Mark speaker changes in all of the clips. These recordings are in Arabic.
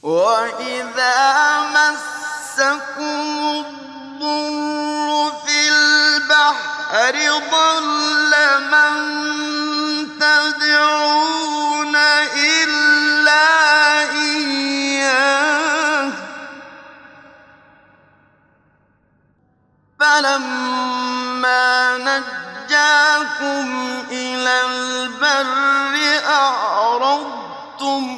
Speaker 1: وَإِذَا مَسَّكُمُ الضُّرُّ فِي الْبَحْرِ ضَلَّ مَن تَدْعُونَ إِلَّا إِيَّاهُ فَلَمَّا نَجَّاكُمْ إِلَى الْبَرِّ أَعْرَضْتُمْ ۚ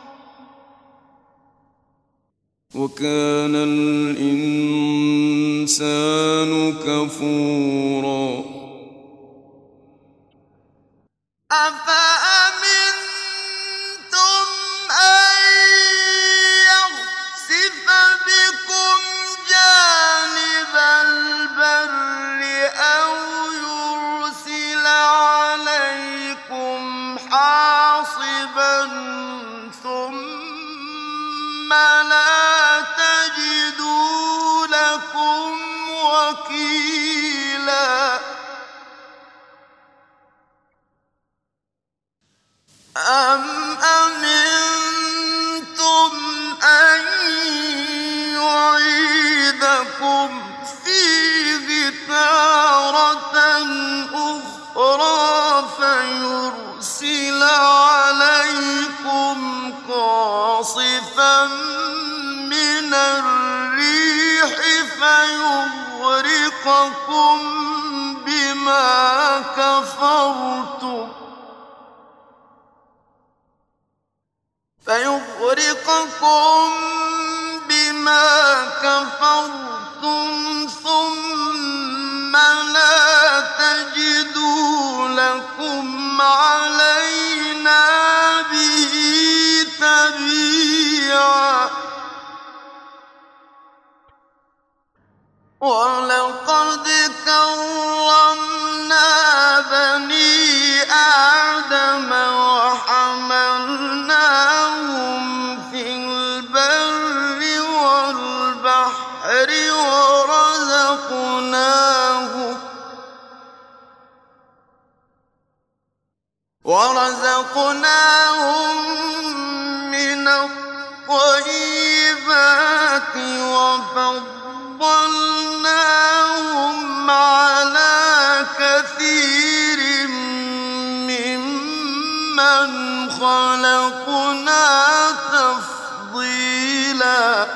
Speaker 1: وَكَانَ الْإِنسَانُ كَفُورًا أَفَأَمِنتُمْ أَن يَخْسِفَ بِكُمْ جَانِبَ الْبَرِّ أَوْ يُرْسِلَ عَلَيْكُمْ حَاصِبًا ثُمَّ لَا تَجِدُوا لَكُمْ وَكِيلًا أَمْ أَمِنتُمْ أَن يُعِيدَكُمْ فِيهِ تَارَةً أُخْرَىٰ فَيُرْسِلَ عَلَيْكُمْ قَاصِفًا مِّنَ الرِّيحِ فَيُغْرِقَكُم بِمَا كَفَرْتُمْ ثُمَّ لَا تَجِدُوا لَكُمْ عَلَيْنَا بِهِ تَبِيعًا وَلَقَدْ كَرَّمْنَا بَنِي آدَمَ وَحَمَلْنَاهُمْ فِي الْبَرِّ وَالْبَحْرِ وَرَزَقْنَاهُم مِّنَ الطَّيِّبَاتِ وَفَضَّلْنَاهُمْ عَلَىٰ كَثِيرٍ مِّمَّنْ خَلَقْنَا تَفْضِيلًا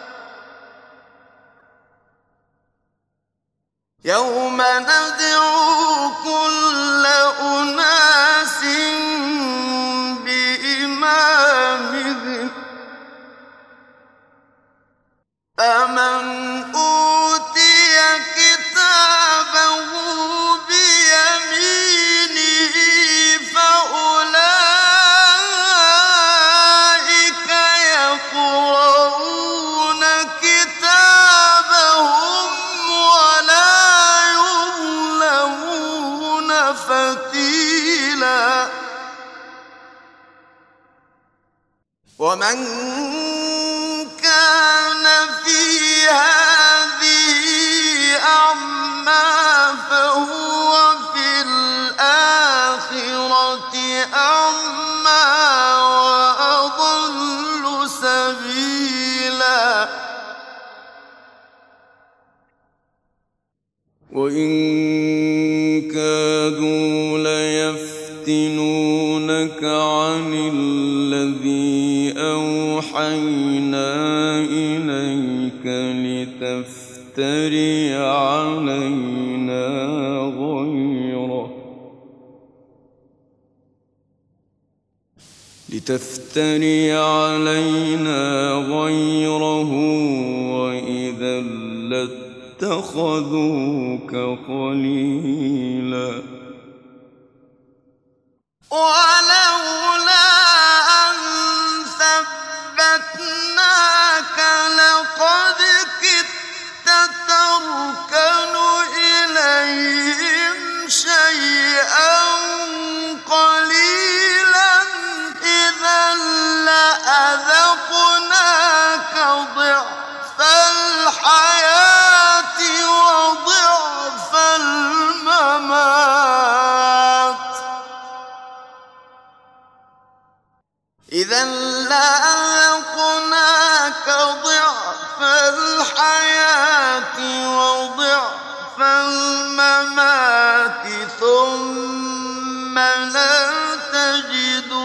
Speaker 1: يَوْمَ نَدْعُو كُلَّ أُنَاسٍ بِإِمَامِهِمْ ۖ فَمَنْ أُوتِيَ كِتَابَهُ بِيَمِينِهِ فَأُولَٰئِكَ يَقْرَءُونَ كِتَابَهُمْ وَلَا يُظْلَمُونَ فَتِيلًا وَمَن كَانَ فِي هَٰذِهِ أَعْمَىٰ فَهُوَ فِي الْآخِرَةِ أَعْمَىٰ وَأَضَلُّ سَبِيلًا وَإِن كَادُوا لَيَفْتِنُونَكَ عَنِ الَّذِي أَوْحَيْنَا إِلَيْكَ لِتَفْتَرِيَ عَلَيْنَا غَيْرَهُ وَإِذًا لَّاتَّخَذُوكَ خَلِيلًا وَلَوْلَا أَن ثَبَّتْنَاكَ لَقَدْ كِدتَّ تَرْكَنُ إِلَيْهِمْ شَيْئًا قَلِيلًا إِذًا لَّأَذَقْنَاكَ ضِعْفَ الْحَيَاةِ وَضِعْفَ الْمَمَاتِ إِذًا لَّأَذَقْنَاكَ ثم لا تجد